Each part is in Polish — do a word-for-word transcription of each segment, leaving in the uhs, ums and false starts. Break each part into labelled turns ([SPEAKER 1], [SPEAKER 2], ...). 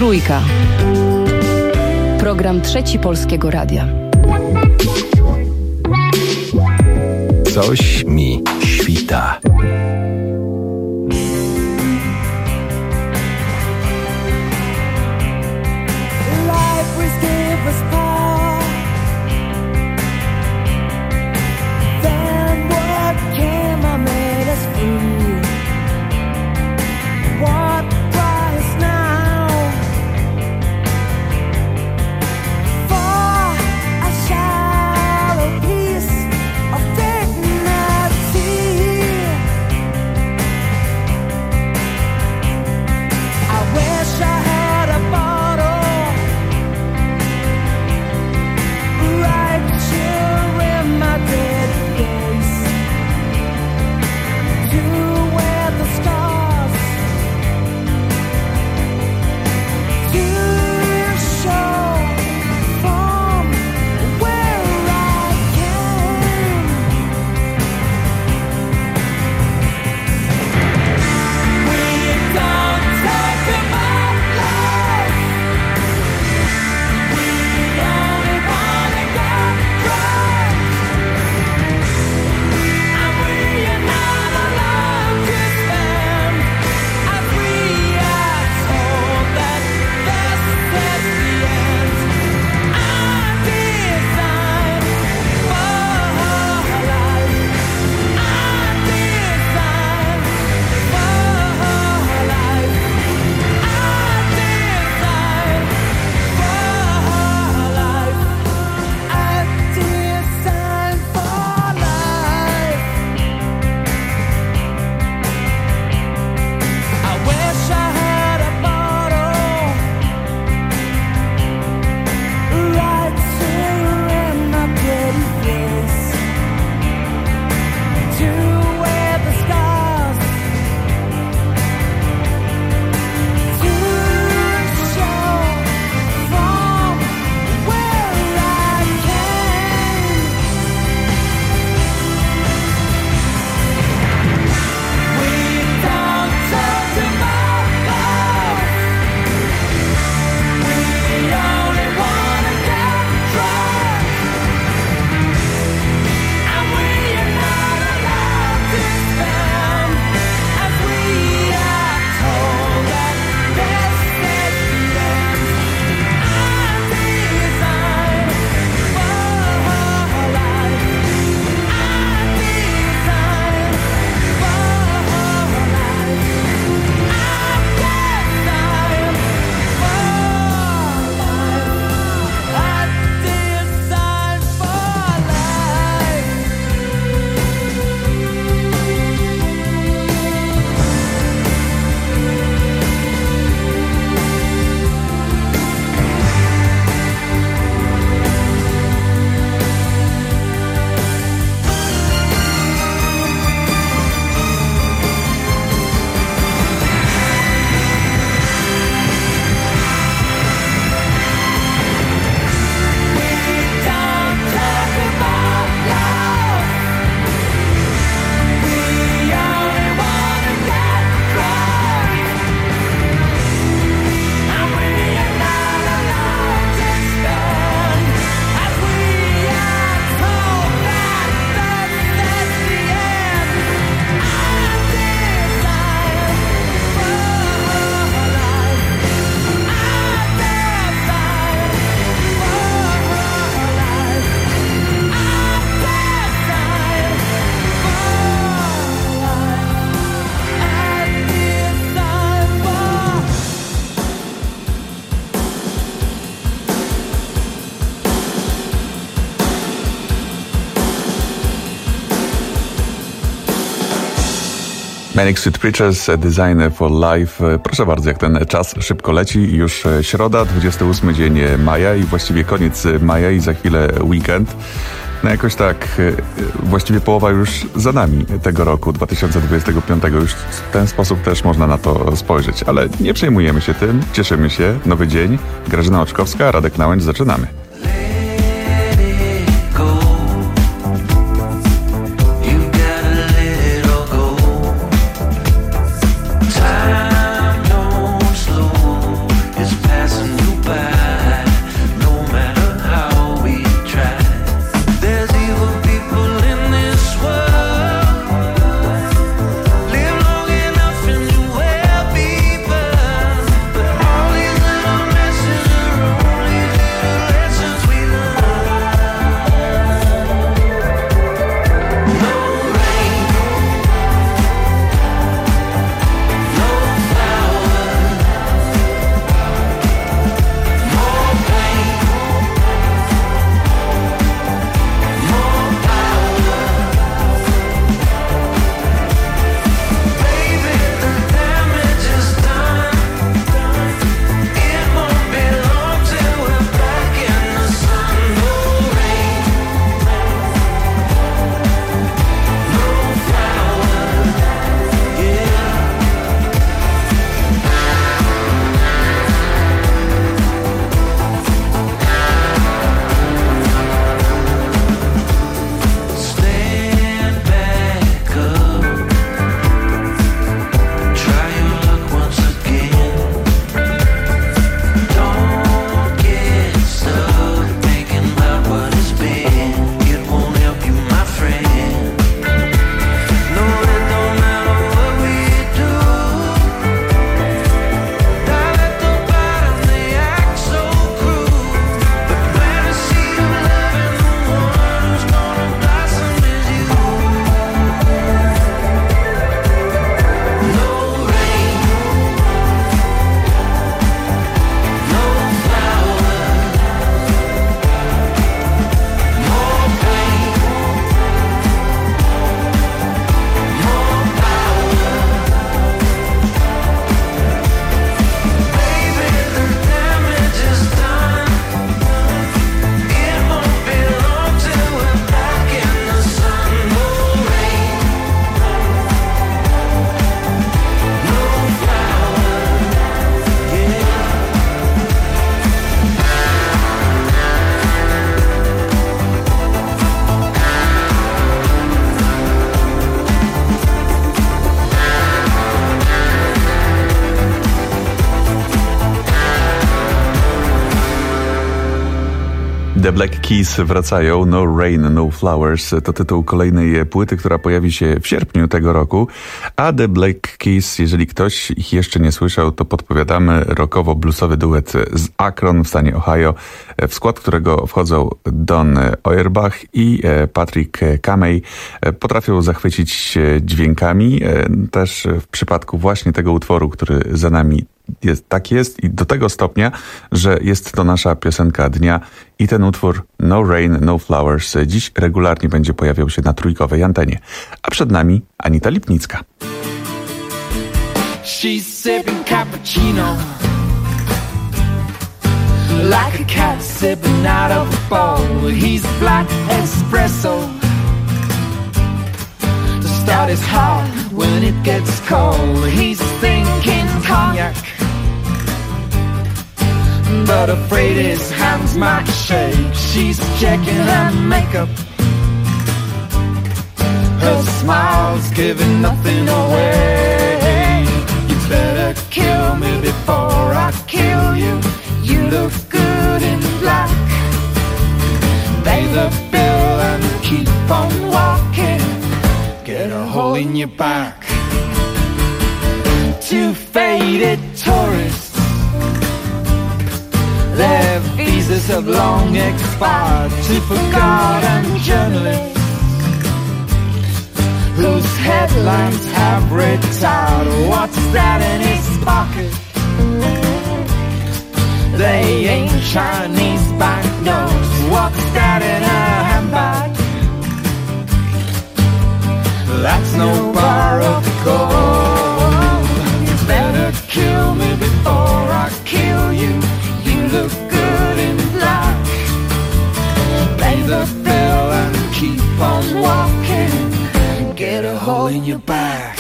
[SPEAKER 1] Trójka. Program Trzeci Polskiego Radia.
[SPEAKER 2] Coś mi świta. Manic Street Preachers, Design for Life. Proszę bardzo, jak ten czas szybko leci. Już środa, dwudziesty ósmy dzień maja i właściwie koniec maja i za chwilę weekend. No jakoś tak, właściwie połowa już za nami tego roku, dwa tysiące dwudziestego piątego. Już w ten sposób też można na to spojrzeć. Ale nie przejmujemy się tym, cieszymy się. Nowy dzień. Grażyna Oczkowska, Radek Nałęcz, zaczynamy.
[SPEAKER 3] Time don't slow, it's past.
[SPEAKER 2] The Black Keys wracają. No Rain, No Flowers to tytuł kolejnej płyty, która pojawi się w sierpniu tego roku. A The Black Keys, jeżeli ktoś ich jeszcze nie słyszał, to podpowiadamy rockowo-bluesowy duet z Akron w stanie Ohio, w skład którego wchodzą Don Auerbach i Patrick Camey. Potrafią zachwycić dźwiękami. Też w przypadku właśnie tego utworu, który za nami jest, tak jest i do tego stopnia, że jest to nasza piosenka dnia i ten utwór No Rain, No Flowers dziś regularnie będzie pojawiał się na trójkowej antenie. A przed nami Anita Lipnicka.
[SPEAKER 3] She's sipping cappuccino like a cat sipping out of a bowl. He's black espresso. The start is hot when it gets cold. He's thinking cognac, but afraid his hands might shake. She's checking her makeup. Her smile's giving nothing away. You better kill me before I kill you. You look good in black. Pay the bill and keep on walking. Get a hole in your back. Two faded tourists, their visas have long expired. Two forgotten journalists whose headlines have retired. What's that in his pocket? They ain't Chinese banknotes. What's that in her handbag? That's no bar of gold. You better kill me before I kill you. You look good in black. Pay the bill and keep on walking. Get a hole in your back.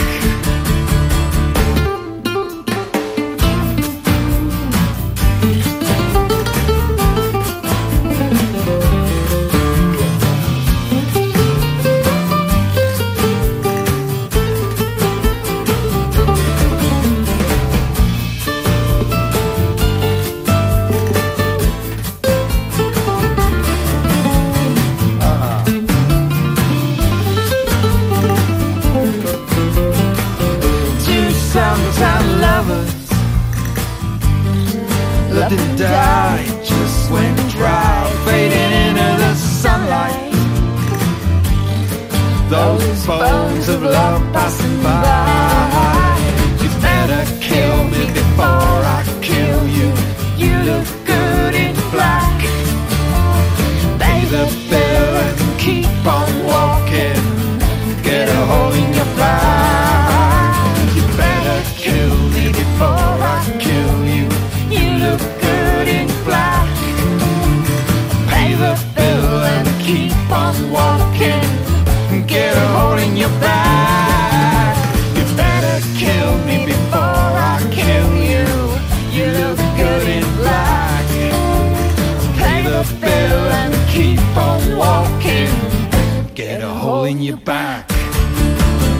[SPEAKER 3] Loved and died, just went dry, fading into the sunlight. Those bones of love passing by. You better kill me before I kill you. You look good in black. Pay the bill and keep on walking. Get a hole in your back. You better kill me before I kill you. You look good in black. Pay the bill and keep on walking. Get a hole in your back. You better kill me before I kill you. You look good in black. Pay the bill and keep on walking. Get a hole in your back.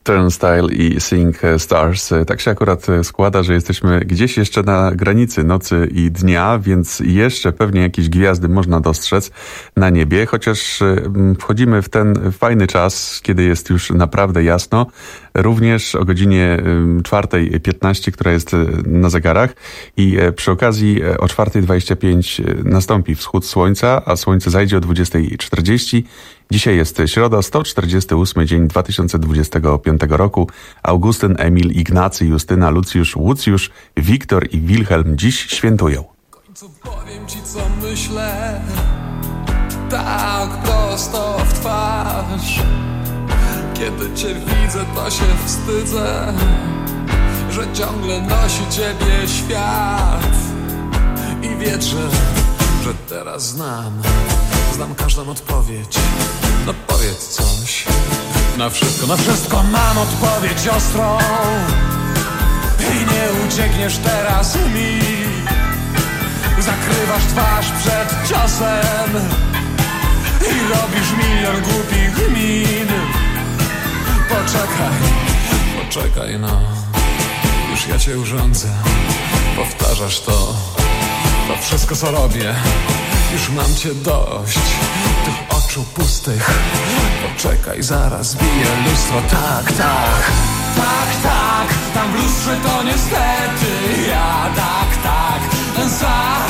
[SPEAKER 2] Turnstile i Seeing Stars. Tak się akurat składa, że jesteśmy gdzieś jeszcze na granicy nocy i dnia, więc jeszcze pewnie jakieś gwiazdy można dostrzec na niebie, chociaż wchodzimy w ten fajny czas, kiedy jest już naprawdę jasno, również o godzinie czwartej piętnaście, która jest na zegarach, i przy okazji o czwartej dwadzieścia pięć nastąpi wschód słońca, a słońce zajdzie o dwudziestej czterdzieści. Dzisiaj jest środa, sto czterdziesty ósmy dzień dwa tysiące dwudziestego piątego roku. Augustyn, Emil, Ignacy, Justyna, Lucjusz, Łucjusz, Wiktor i Wilhelm dziś świętują.
[SPEAKER 3] W końcu powiem ci, co myślę, tak prosto w twarz. Kiedy cię widzę, to się wstydzę, że ciągle nosi ciebie świat. I wierzę, że teraz znam Znam każdą odpowiedź. No powiedz coś. Na wszystko, na wszystko mam odpowiedź ostrą. I nie uciekniesz teraz mi. Zakrywasz twarz przed ciosem i robisz milion głupich min. Poczekaj, poczekaj no. Już ja cię urządzę. Powtarzasz to. To wszystko, co robię. Już mam cię dość, tych oczu pustych. Poczekaj, zaraz biję lustro. Tak, tak, tak, tak. Tam w lustrze to niestety ja. Tak, tak, ten sam.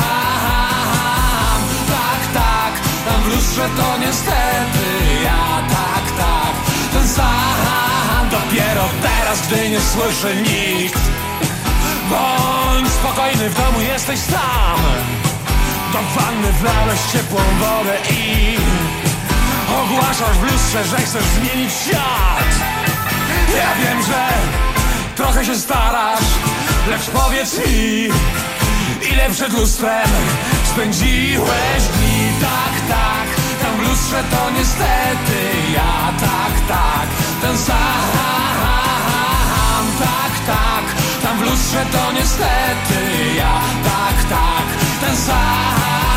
[SPEAKER 3] Tak, tak, tam w lustrze to niestety ja. Tak, tak, ten sam. Dopiero teraz, gdy nie słyszy nikt. Bądź spokojny, w domu jesteś sam. Do wanny wlałeś ciepłą wodę i ogłaszasz w lustrze, że chcesz zmienić świat. Ja wiem, że trochę się starasz, lecz powiedz mi, ile przed lustrem spędziłeś dni. Tak, tak, tam w lustrze to niestety ja. Tak, tak, ten sam. Tak, tak, tam w lustrze to niestety ja. Tak, tak, ten sam.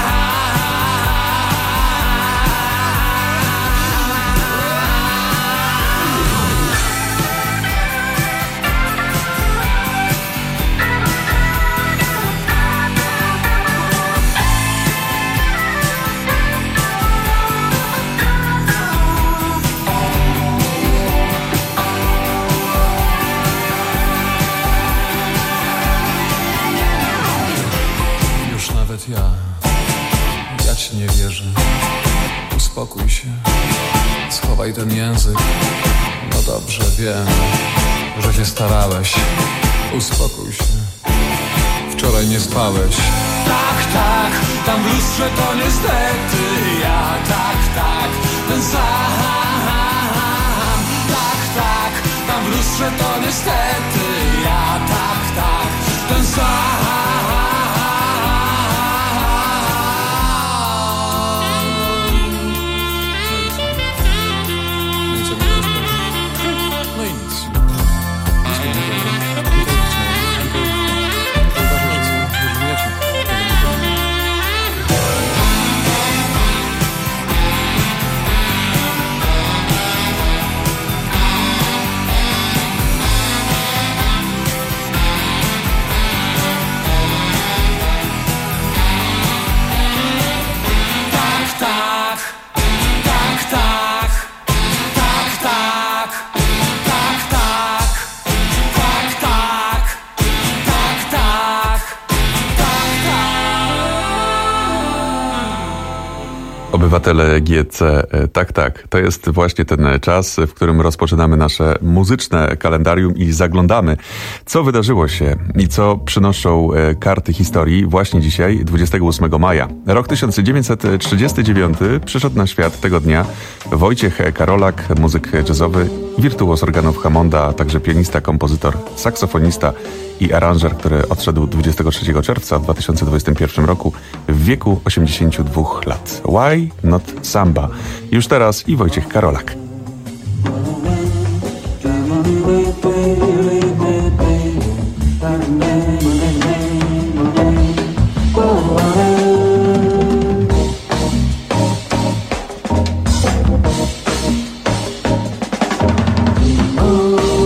[SPEAKER 3] Ja, ja ci nie wierzę. Uspokój się, schowaj ten język. No dobrze, wiem, że się starałeś. Uspokój się, wczoraj nie spałeś. Tak, tak, tam w lustrze to niestety ja. Tak, tak, ten sam. Tak, tak, tam w lustrze to niestety ja. Tak, tak, ten sam.
[SPEAKER 2] Obywatele G C, tak, tak, to jest właśnie ten czas, w którym rozpoczynamy nasze muzyczne kalendarium i zaglądamy, co wydarzyło się i co przynoszą karty historii właśnie dzisiaj, dwudziestego ósmego maja. Rok tysiąc dziewięćset trzydziesty dziewiąty przyszedł na świat tego dnia Wojciech Karolak, muzyk jazzowy, wirtuoz organów Hammonda, a także pianista, kompozytor, saksofonista i aranżer, który odszedł dwudziestego trzeciego czerwca w dwa tysiące dwudziestym pierwszym roku w wieku osiemdziesięciu dwóch lat. Why not samba? Już teraz i Wojciech Karolak.
[SPEAKER 4] Oh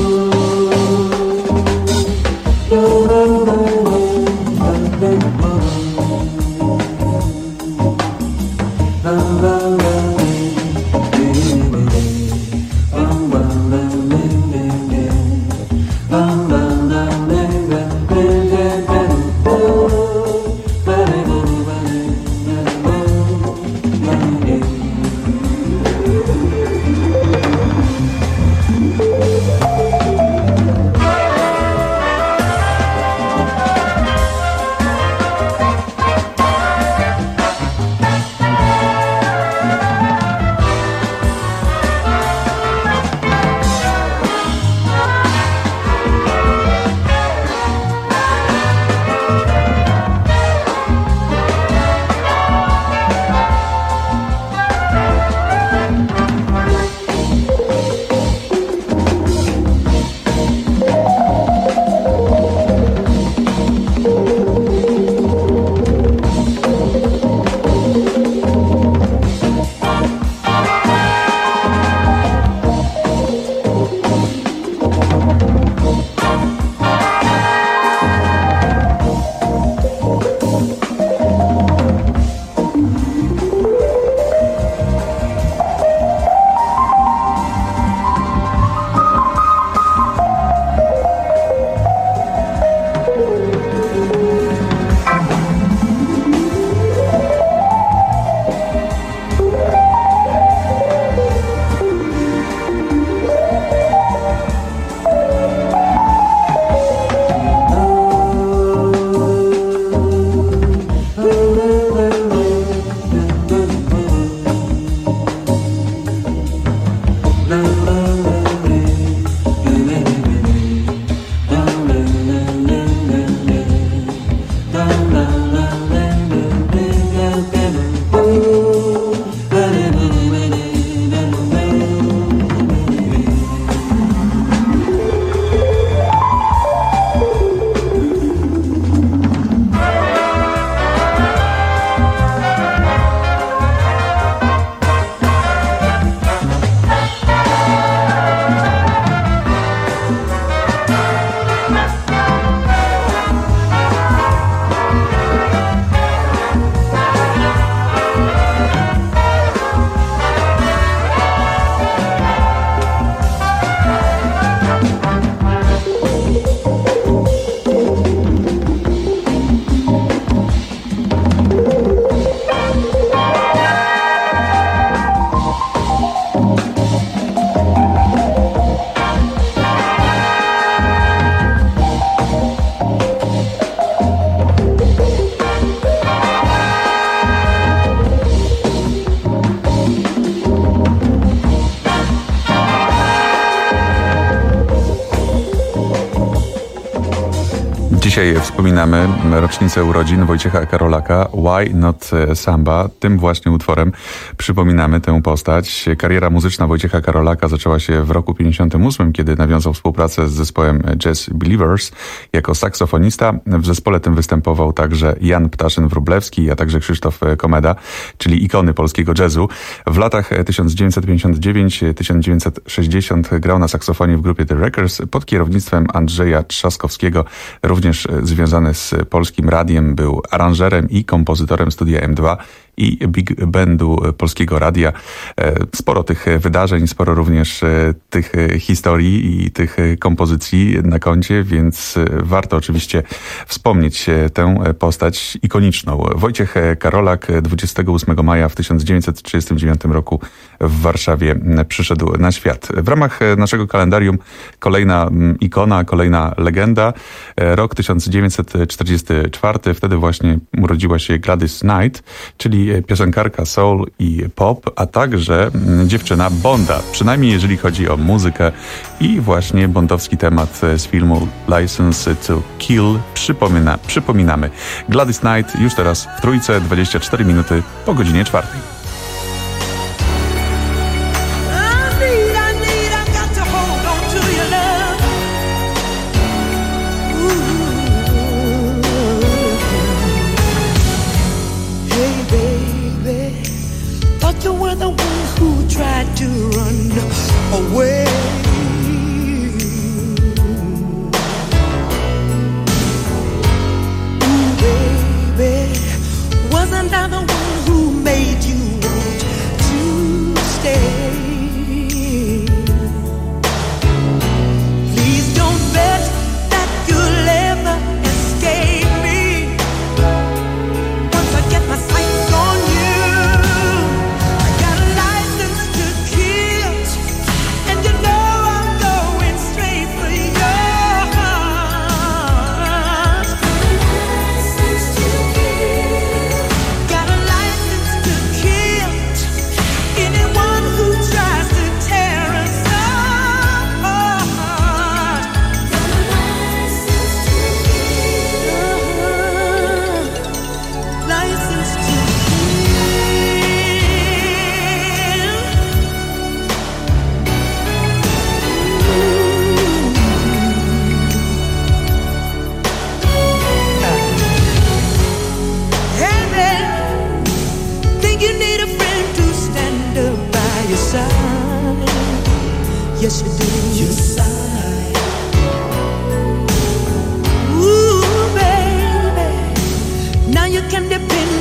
[SPEAKER 2] Dzisiaj wspominamy rocznicę urodzin Wojciecha Karolaka, Why Not Samba. Tym właśnie utworem przypominamy tę postać. Kariera muzyczna Wojciecha Karolaka zaczęła się w roku pięćdziesiątym ósmym, kiedy nawiązał współpracę z zespołem Jazz Believers jako saksofonista. W zespole tym występował także Jan Ptaszyn-Wróblewski, a także Krzysztof Komeda, czyli ikony polskiego jazzu. W latach tysiąc dziewięćset pięćdziesiąt dziewięć do tysiąc dziewięćset sześćdziesiąt grał na saksofonie w grupie The Wreckers pod kierownictwem Andrzeja Trzaskowskiego, również związany z Polskim Radiem, był aranżerem i kompozytorem Studia M dwa i Big Bandu Polskiego Radia. Sporo tych wydarzeń, sporo również tych historii i tych kompozycji na koncie, więc warto oczywiście wspomnieć tę postać ikoniczną. Wojciech Karolak dwudziestego ósmego maja w tysiąc dziewięćset trzydziestym dziewiątym roku w Warszawie przyszedł na świat. W ramach naszego kalendarium kolejna ikona, kolejna legenda. Rok tysiąc dziewięćset czterdziesty czwarty. Wtedy właśnie urodziła się Gladys Knight, czyli piosenkarka soul i pop, a także dziewczyna Bonda, przynajmniej jeżeli chodzi o muzykę i właśnie bondowski temat z filmu License to Kill. Przypomina, przypominamy. Gladys Knight już teraz w trójce, dwadzieścia cztery minuty po godzinie czwartej.
[SPEAKER 3] Away. Ooh, baby, wasn't I the one who made you want to stay? Please don't bet that you'll ever escape me. Once I get my sights on you, I got a license to kill. And you know I'm going straight for your heart. License to kill. Got a license to kill anyone who tries to tear us apart. License to kill. License to kill. Hey man, think you need a friend to stand up by your side? Yes you do. Your side. Ooh baby, now you can depend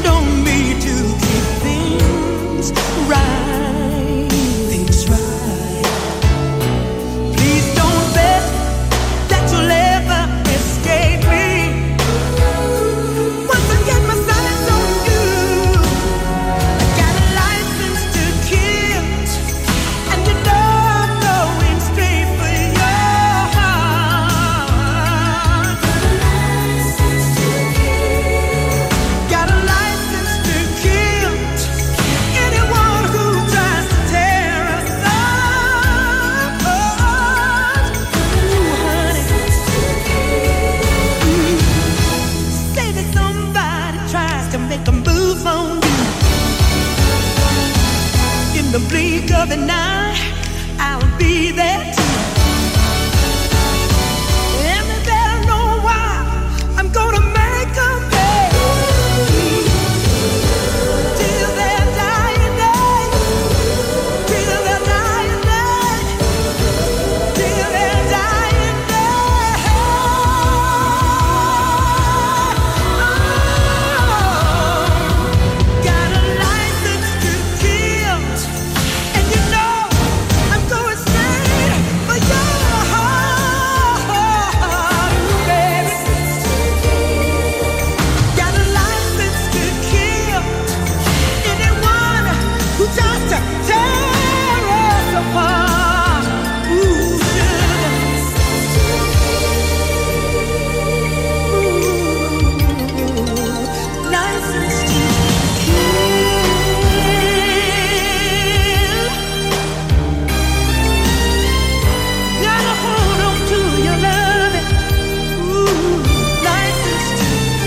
[SPEAKER 3] make a move on you. In the blink of an eye, I'll be there too. And they better know why I'm gonna make a pay. Till their dying day, till their dying day, till their dying day. Oh, got a license to kill, and you know I'm going straight for your heart, baby. Got a license to kill anyone who tries to tear us apart. Ooh, sugar. Ooh, license to kill. Gotta hold on to your loving. Ooh, license to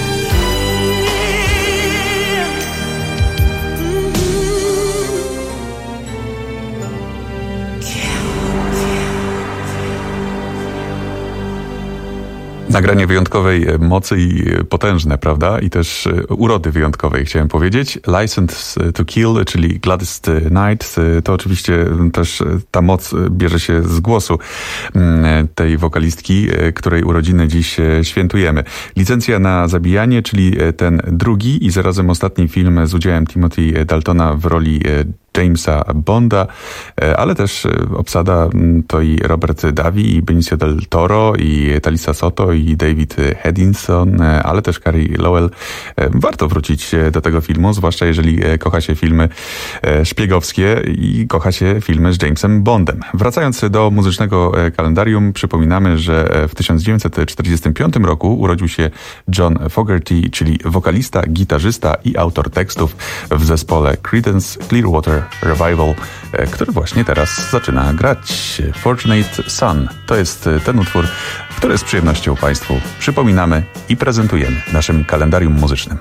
[SPEAKER 2] Nagranie wyjątkowej mocy i potężne, prawda? I też urody wyjątkowej, chciałem powiedzieć. License to Kill, czyli Gladys Knight, to oczywiście też ta moc bierze się z głosu tej wokalistki, której urodziny dziś świętujemy. Licencja na zabijanie, czyli ten drugi i zarazem ostatni film z udziałem Timothy Daltona w roli Jamesa Bonda, ale też obsada to i Robert Davi, i Benicio del Toro, i Talisa Soto, i David Hedinson, ale też Carey Lowell. Warto wrócić do tego filmu, zwłaszcza jeżeli kocha się filmy szpiegowskie i kocha się filmy z Jamesem Bondem. Wracając do muzycznego kalendarium, przypominamy, że w tysiąc dziewięćset czterdziestym piątym roku urodził się John Fogerty, czyli wokalista, gitarzysta i autor tekstów w zespole Creedence Clearwater Revival, który właśnie teraz zaczyna grać. Fortunate Son to jest ten utwór, który z przyjemnością Państwu przypominamy i prezentujemy w naszym kalendarium muzycznym.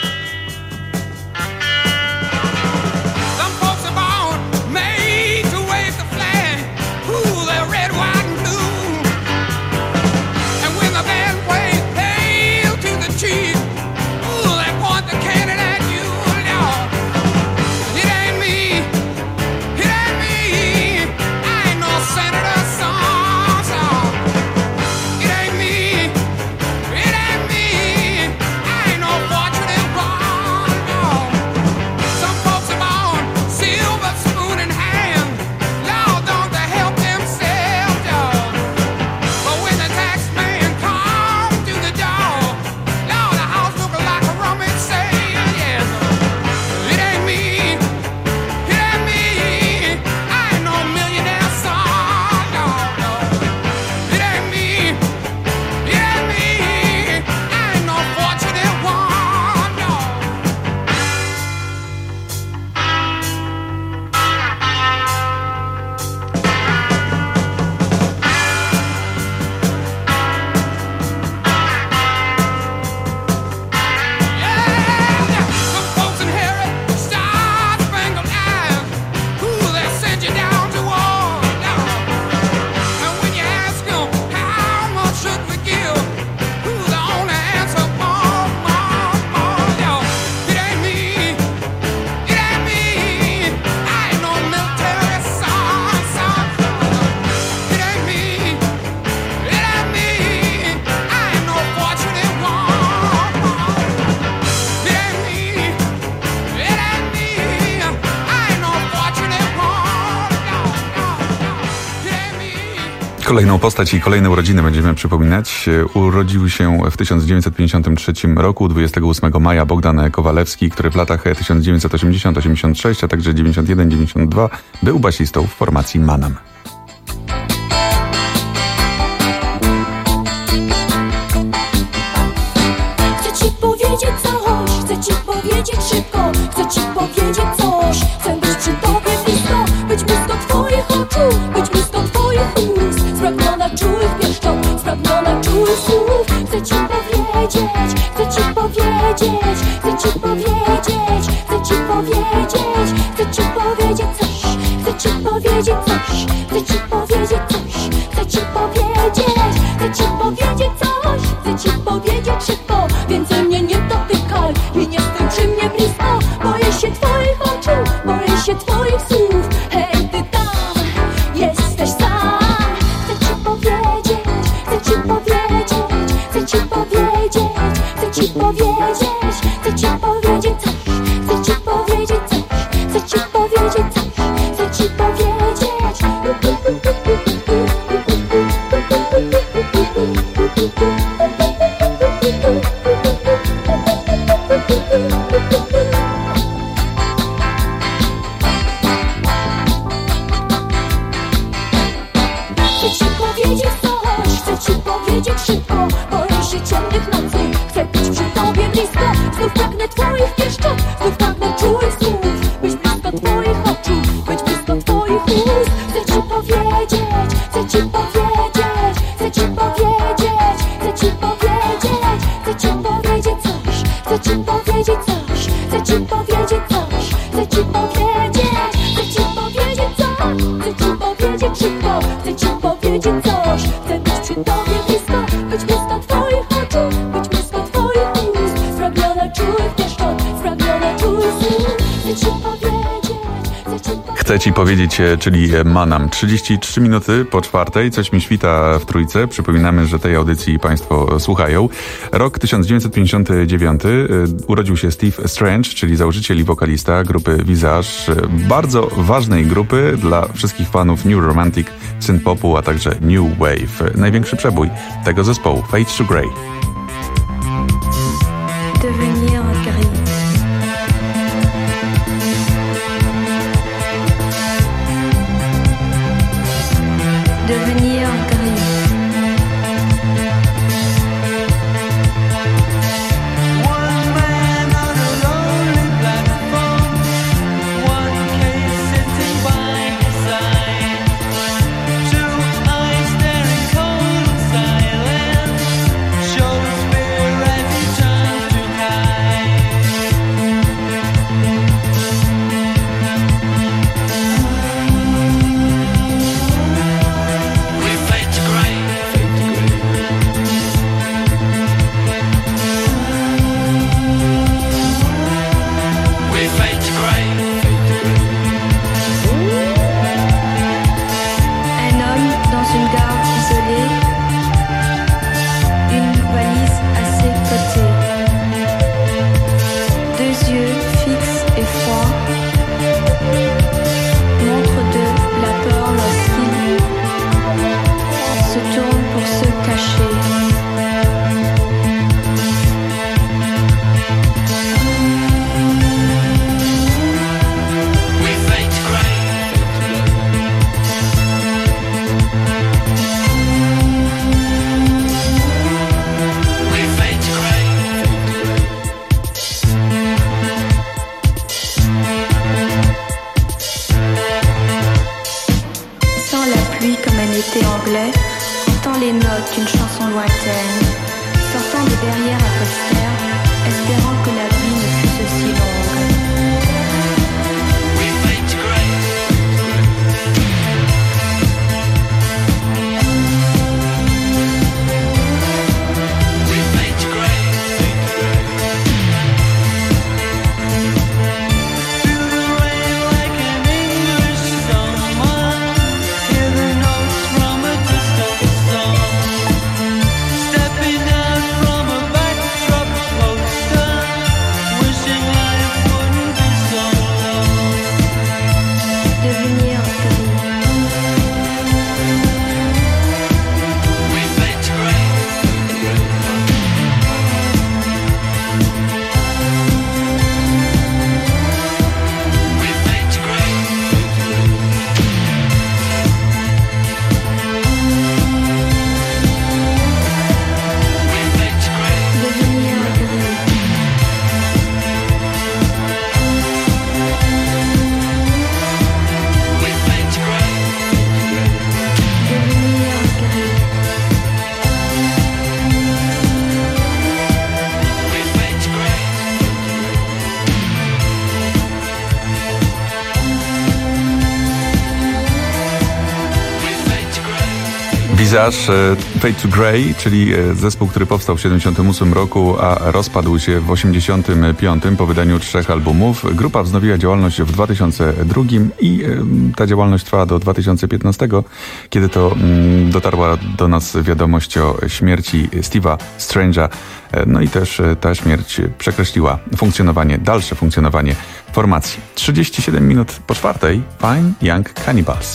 [SPEAKER 2] Kolejną postać i kolejne urodziny będziemy przypominać. Urodził się w tysiąc dziewięćset pięćdziesiątym trzecim roku, dwudziestego ósmego maja, Bogdan Kowalewski, który w latach tysiąc dziewięćset osiemdziesiątym do osiemdziesiątego szóstego, a także dziewięćdziesiątym pierwszym do dziewięćdziesiątego drugiego był basistą w formacji Manam.
[SPEAKER 4] Chcę ci powiedzieć coś, chcę ci powiedzieć szybko, chcę ci powiedzieć coś, chcę być przy tobie blisko, być blisko twoich oczu, być blisko twoich ust, spragniona czułych pieszczot, spragniona czułych słów. Chcę ci powiedzieć, chcę ci powiedzieć, chcę ci powiedzieć. powiedzieć, chcę ci powiedzieć coś, chcę ci powiedzieć coś, chcę ci powiedzieć coś, chcę ci powiedzieć, chcę ci powiedzieć coś, chcę ci powiedzieć szybko, więcej mnie nie dotykaj i nie stój przy mnie blisko, boję się twoich oczu, boję się twoich słów, hej ty tam, jesteś sam, chcę ci powiedzieć, chcę ci powiedzieć, chcę ci powiedzieć, chcę ci powiedzieć, chcę ci powiedzieć coś, chcę ci powiedzieć coś, chcę ci powiedzieć coś, chcę ci powiedzieć. Chcę ci powiedzieć coś, chcę ci powiedzieć szybko, boję się ciemnych nocy, chcę być przy tobie blisko, znów pragnę twoich pieszczot, znów pragnę czułych słów, być blisko twoich oczu, być blisko twoich ust. Chcę ci powiedzieć, chcę ci powiedzieć, chcę ci powiedzieć, chcę ci powiedzieć, chcę ci powiedzieć coś, chcę ci powiedzieć coś, chcę ci powiedzieć coś, chcę ci powiedzieć, chcę ci powiedzieć coś, chcę ci powiedzieć szybko, chcę ci powiedzieć coś, chcę być przy tobie blisko, być blisko twoich oczu, być blisko twoich ust, spragniona czułych pieszczot, spragniona czułych słów, chcę ci powiedzieć, chcę ci powiedzieć.
[SPEAKER 2] Chcę ci powiedzieć, czyli Manam. trzydzieści trzy minuty po czwartej, coś mi świta w trójce. Przypominamy, że tej audycji państwo słuchają. Rok tysiąc dziewięćset pięćdziesiąty dziewiąty. Urodził się Steve Strange, czyli założyciel i wokalista grupy Visage. Bardzo ważnej grupy dla wszystkich fanów New Romantic, synth-popu, a także New Wave. Największy przebój tego zespołu, Fade to Grey.
[SPEAKER 5] Devenir gris. Devenir gris.
[SPEAKER 3] One man on a lonely platform, one case sitting by his side, two eyes staring cold and silent, shows fear every time to hide. We fade to grey. We fade to grey.
[SPEAKER 5] Un homme dans une gare isolée, une valise à ses côtés, deux yeux fixes et froids, montre de la peur lorsqu'il se tourne pour se cacher.
[SPEAKER 3] We fade to grey. We fade to grey.
[SPEAKER 5] Sans la pluie comme un été anglais, entend les notes d'une chanson lointaine, sortant de derrière un poster, espérant que la vie ne fût aussi longue.
[SPEAKER 3] We fade to grey. We fade to grey. Through the rain like an English someone, hear the notes from a distant song. Stepping out from a backdrop poster,
[SPEAKER 2] Visage, Fade to Grey, czyli zespół, który powstał w siedemdziesiątym ósmym roku, a rozpadł się w osiemdziesiątym piątym po wydaniu trzech albumów. Grupa wznowiła działalność w dwa tysiące drugim i ta działalność trwała do dwa tysiące piętnastego, kiedy to dotarła do nas wiadomość o śmierci Steve'a Strange'a. No i też ta śmierć przekreśliła funkcjonowanie, dalsze funkcjonowanie formacji. trzydzieści siedem minut po czwartej, Fine Young Cannibals.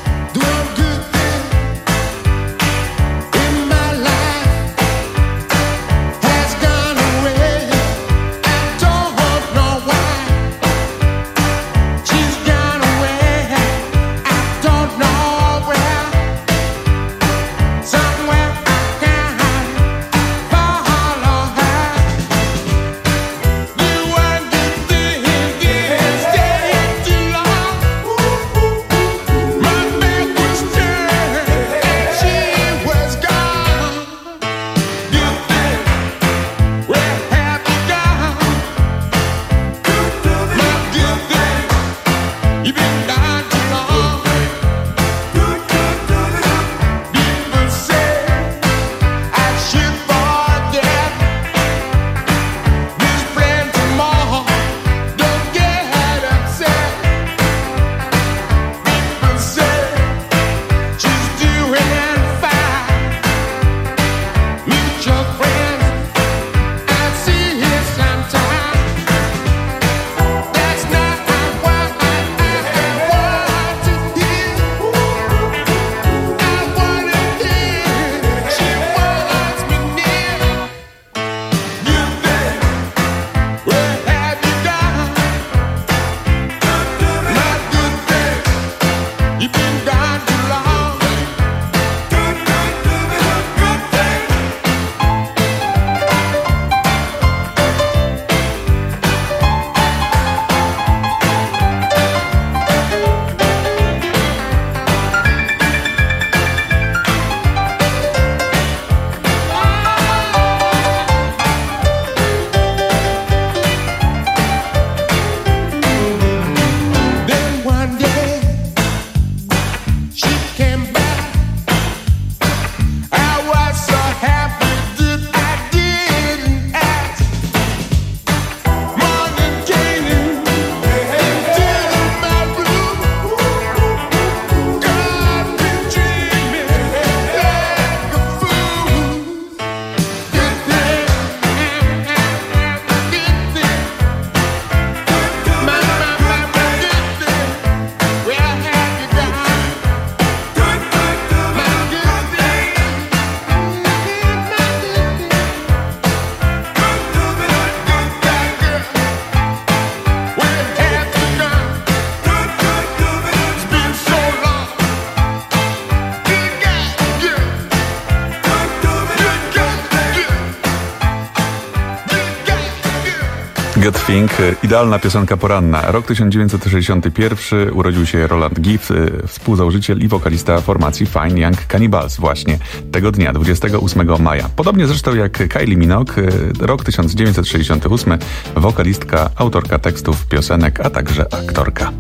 [SPEAKER 2] Good Thing, idealna piosenka poranna. Rok tysiąc dziewięćset sześćdziesiąty pierwszy, urodził się Roland Gift, współzałożyciel i wokalista formacji Fine Young Cannibals właśnie tego dnia, dwudziestego ósmego maja. Podobnie zresztą jak Kylie Minogue, rok tysiąc dziewięćset sześćdziesiąty ósmy, wokalistka, autorka tekstów piosenek, a także aktorka.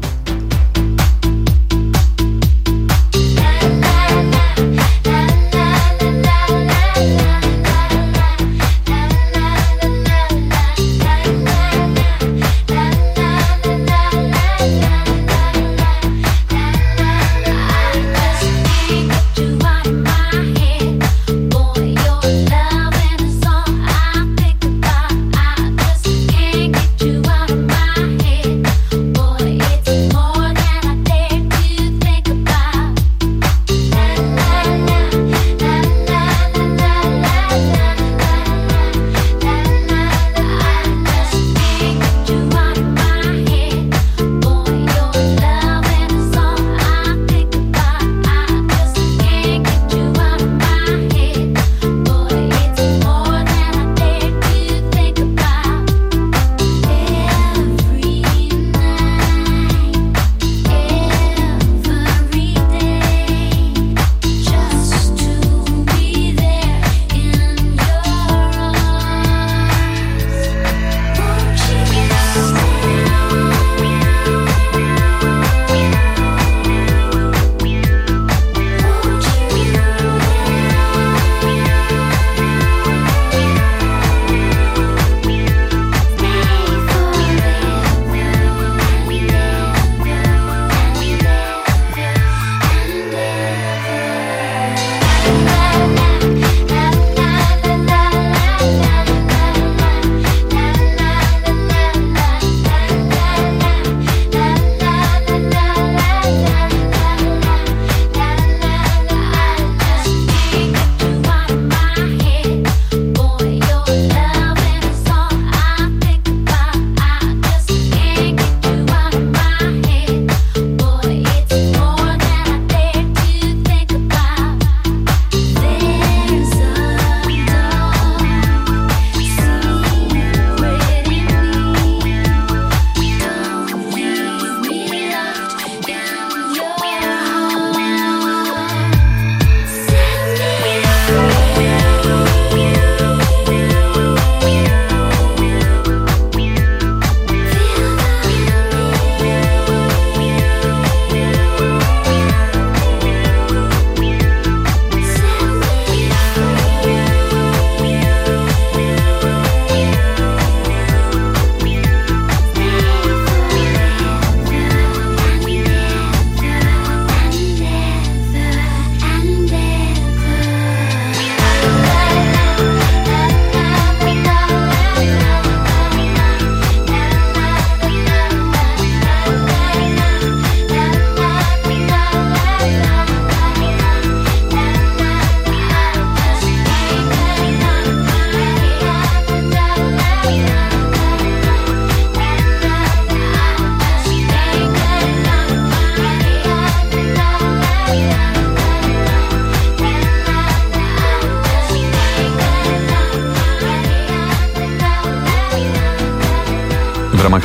[SPEAKER 4] It's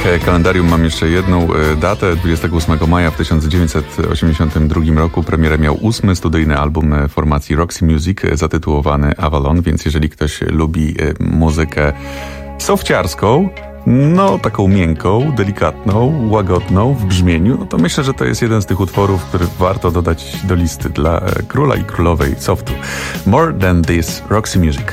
[SPEAKER 2] kalendarium mam jeszcze jedną datę. dwudziestego ósmego maja w tysiąc dziewięćset osiemdziesiątym drugim roku premierę miał ósmy studyjny album formacji Roxy Music zatytułowany Avalon, więc jeżeli ktoś lubi muzykę sofciarską, no taką miękką, delikatną, łagodną w brzmieniu, no to myślę, że to jest jeden z tych utworów, który warto dodać do listy dla króla i królowej softu. More Than This, Roxy Music.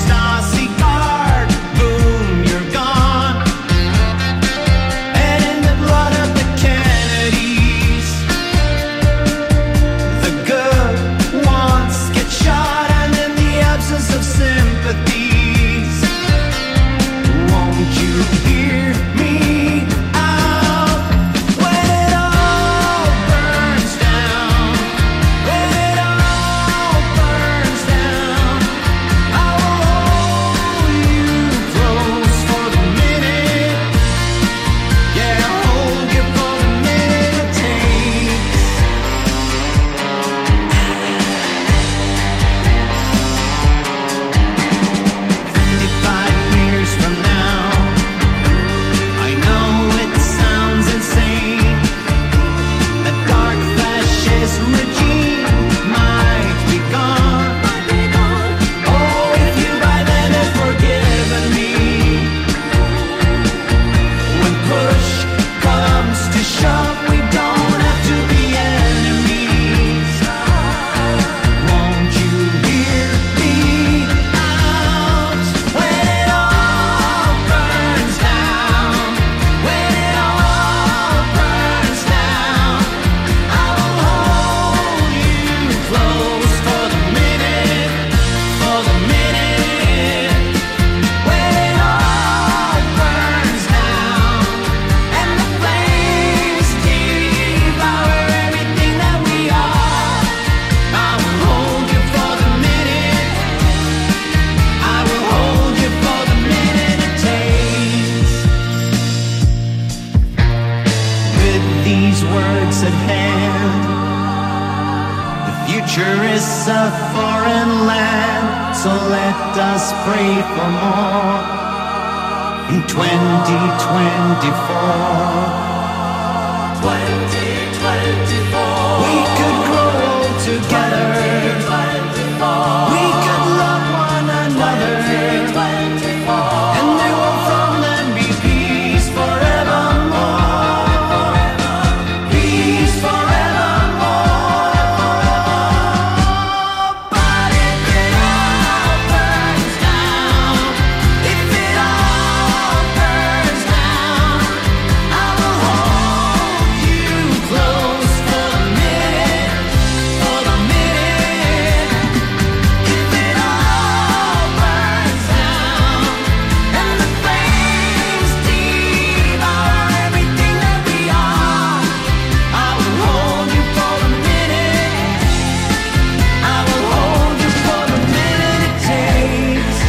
[SPEAKER 3] And in the these words at hand. The future is a foreign land, so let us pray for more. In twenty twenty-four, twenty twenty-four, we could grow old together. We could love one another, and there will from them be peace forevermore. Peace forevermore. But if it all burns down, if it all burns down, I will hold you close for a minute, for a minute. If it all burns down and the flames devour everything that we are, I will hold you for the minute. I will hold you for the minute it takes.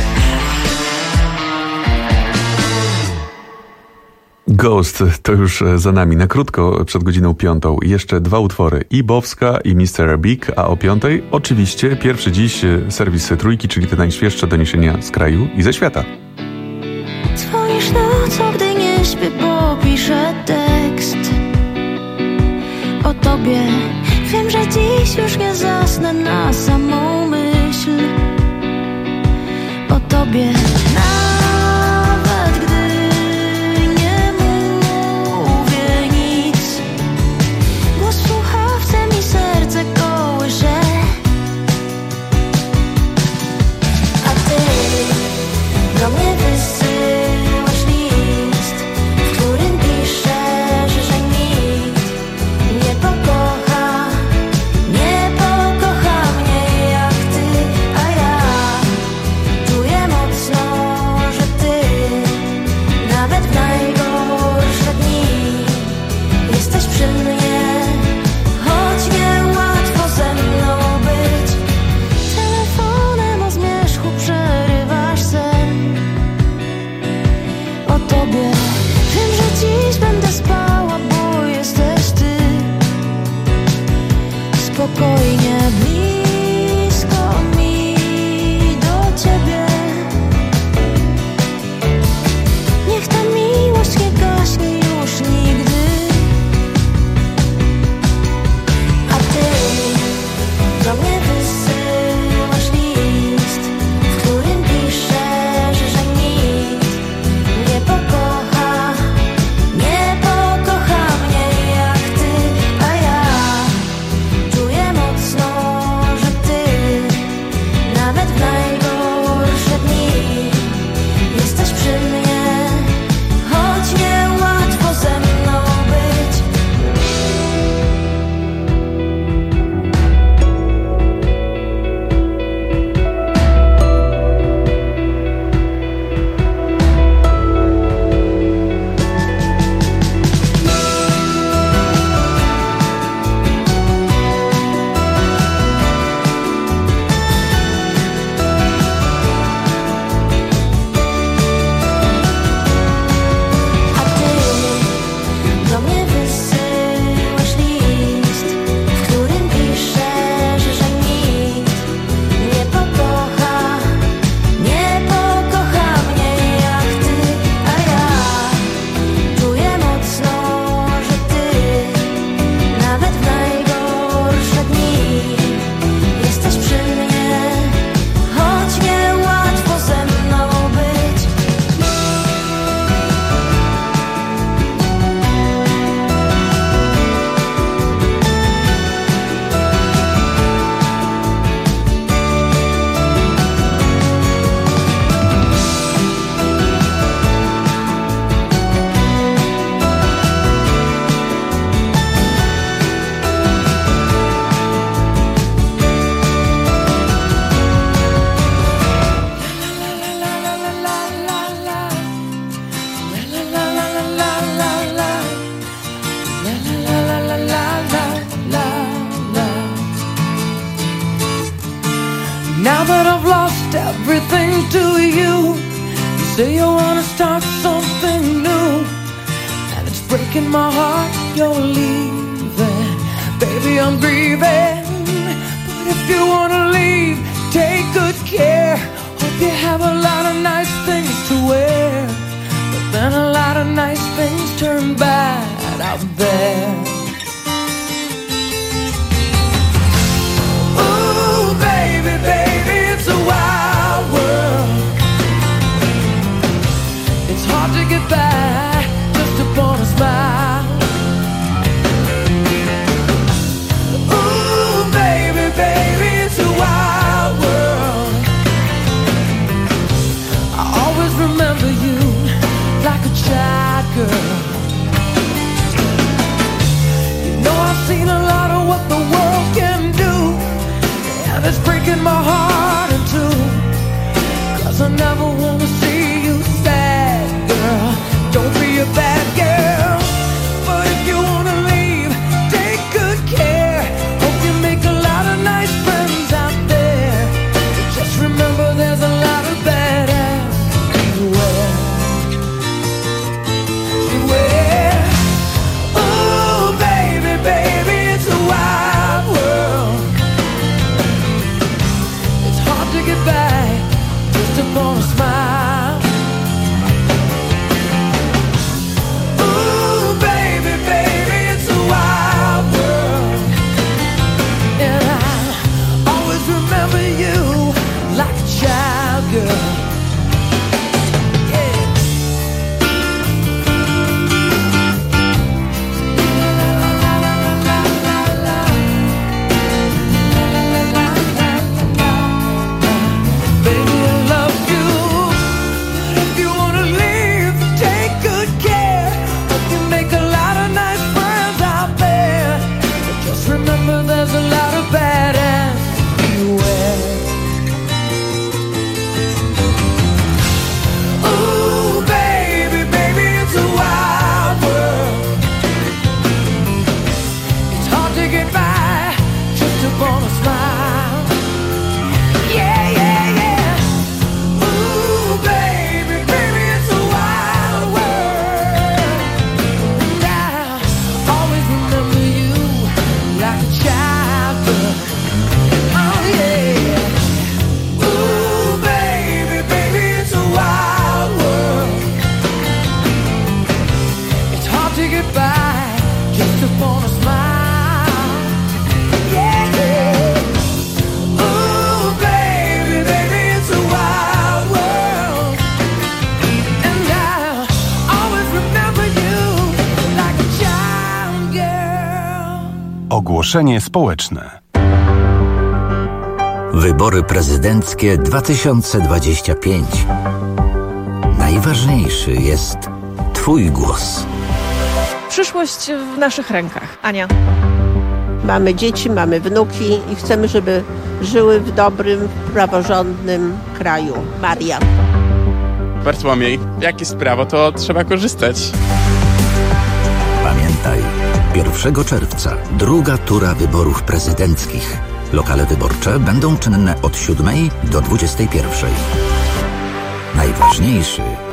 [SPEAKER 2] Ghost to już za nami, na krótko przed godziną piątą. Jeszcze dwa utwory, i Bowska, i mister Big, a o piątej oczywiście pierwszy dziś serwis Trójki, czyli te najświeższe doniesienia z kraju i ze świata.
[SPEAKER 5] Dzwonisz nocą, gdy nie śpię, bo piszę tekst o tobie. Wiem, że dziś już nie zasnę na samą myśl o tobie. Nawet gdy nie mówię nic, głos w słuchawce mi serce kołysze. A ty do mnie wysyłasz list, w którym piszesz, że nikt nie pokocha, nie pokocha mnie jak ty, a ja czuję mocno, że ty nawet w najgorsze dni jesteś przy mnie, choć niełatwo ze mną być. Telefonem o zmierzchu przerywasz sen o tobie. Wiem, że dziś będę spała, bo jesteś ty. Spokojnie blisko mi do ciebie. Niech ta miłość nie gaśnie już nigdy. A ty do mnie wysyłasz list, w którym piszesz, że nikt nie pokocha, nie pokocha mnie jak ty, a ja czuję mocno, że ty nawet w najgorsze dni jesteś przy mnie, choć niełatwo ze mną być. A ty do mnie wysyłasz list, w którym piszesz, że nikt nie pokocha, nie pokocha mnie jak ty, a ja czuję mocno, że ty nawet w najgorsze dni jesteś przy mnie, choć niełatwo ze mną być.
[SPEAKER 3] Now that I've lost everything to you, you say you wanna start something new, and it's breaking my heart. you're leaving, baby, I'm grieving. But if you wanna leave, take good care. Hope you have a lot of nice things to wear, but then a lot of nice things turn bad out there. Ooh, baby, baby, it's a wild world. It's hard to get by just upon a smile. Ooh, baby, baby, it's a wild world. I always remember you like a child girl. You know I've seen a lot of what the world can do, and it's breaking my heart in two, 'cause I never wanna see you sad, girl. Don't be a bad girl. But if you wanna leave, take good care. Hope you make a lot of nice friends out there, but just remember there's a lot of bad ass everywhere. Beware. Ooh, baby, baby, it's a wild world. It's hard to get by just upon a smile. Ooh, baby, baby, it's a wild world. And I always remember you like a child girl. Yeah. Baby, I love you. But if you wanna leave, take good care. Hope you make a lot of nice friends out there, but just remember there's a lot of bad ass everywhere. Ooh, baby, baby, it's a wild world. It's hard to get by just upon a smile. Yeah, yeah, yeah. Ooh, baby, baby, it's a wild world. And I always remember you like a child girl. Oh, yeah. Ooh, baby, baby, it's a wild world. It's hard to get by just upon a smile. Yeah, yeah. Ooh, baby, baby, it's a wild world. And I always remember you like a child girl.
[SPEAKER 6] Ogłoszenie społeczne.
[SPEAKER 7] Wybory prezydenckie dwa tysiące dwadzieścia pięć. Najważniejszy jest Twój głos.
[SPEAKER 8] Przyszłość w naszych rękach. Ania.
[SPEAKER 9] Mamy dzieci, mamy wnuki i chcemy, żeby żyły w dobrym, praworządnym kraju. Maria.
[SPEAKER 10] Bartłomiej, jak jest prawo, to trzeba korzystać.
[SPEAKER 7] Pamiętaj, pierwszego czerwca druga tura wyborów prezydenckich. Lokale wyborcze będą czynne od siódmej do dwudziestej pierwszej. Najważniejszy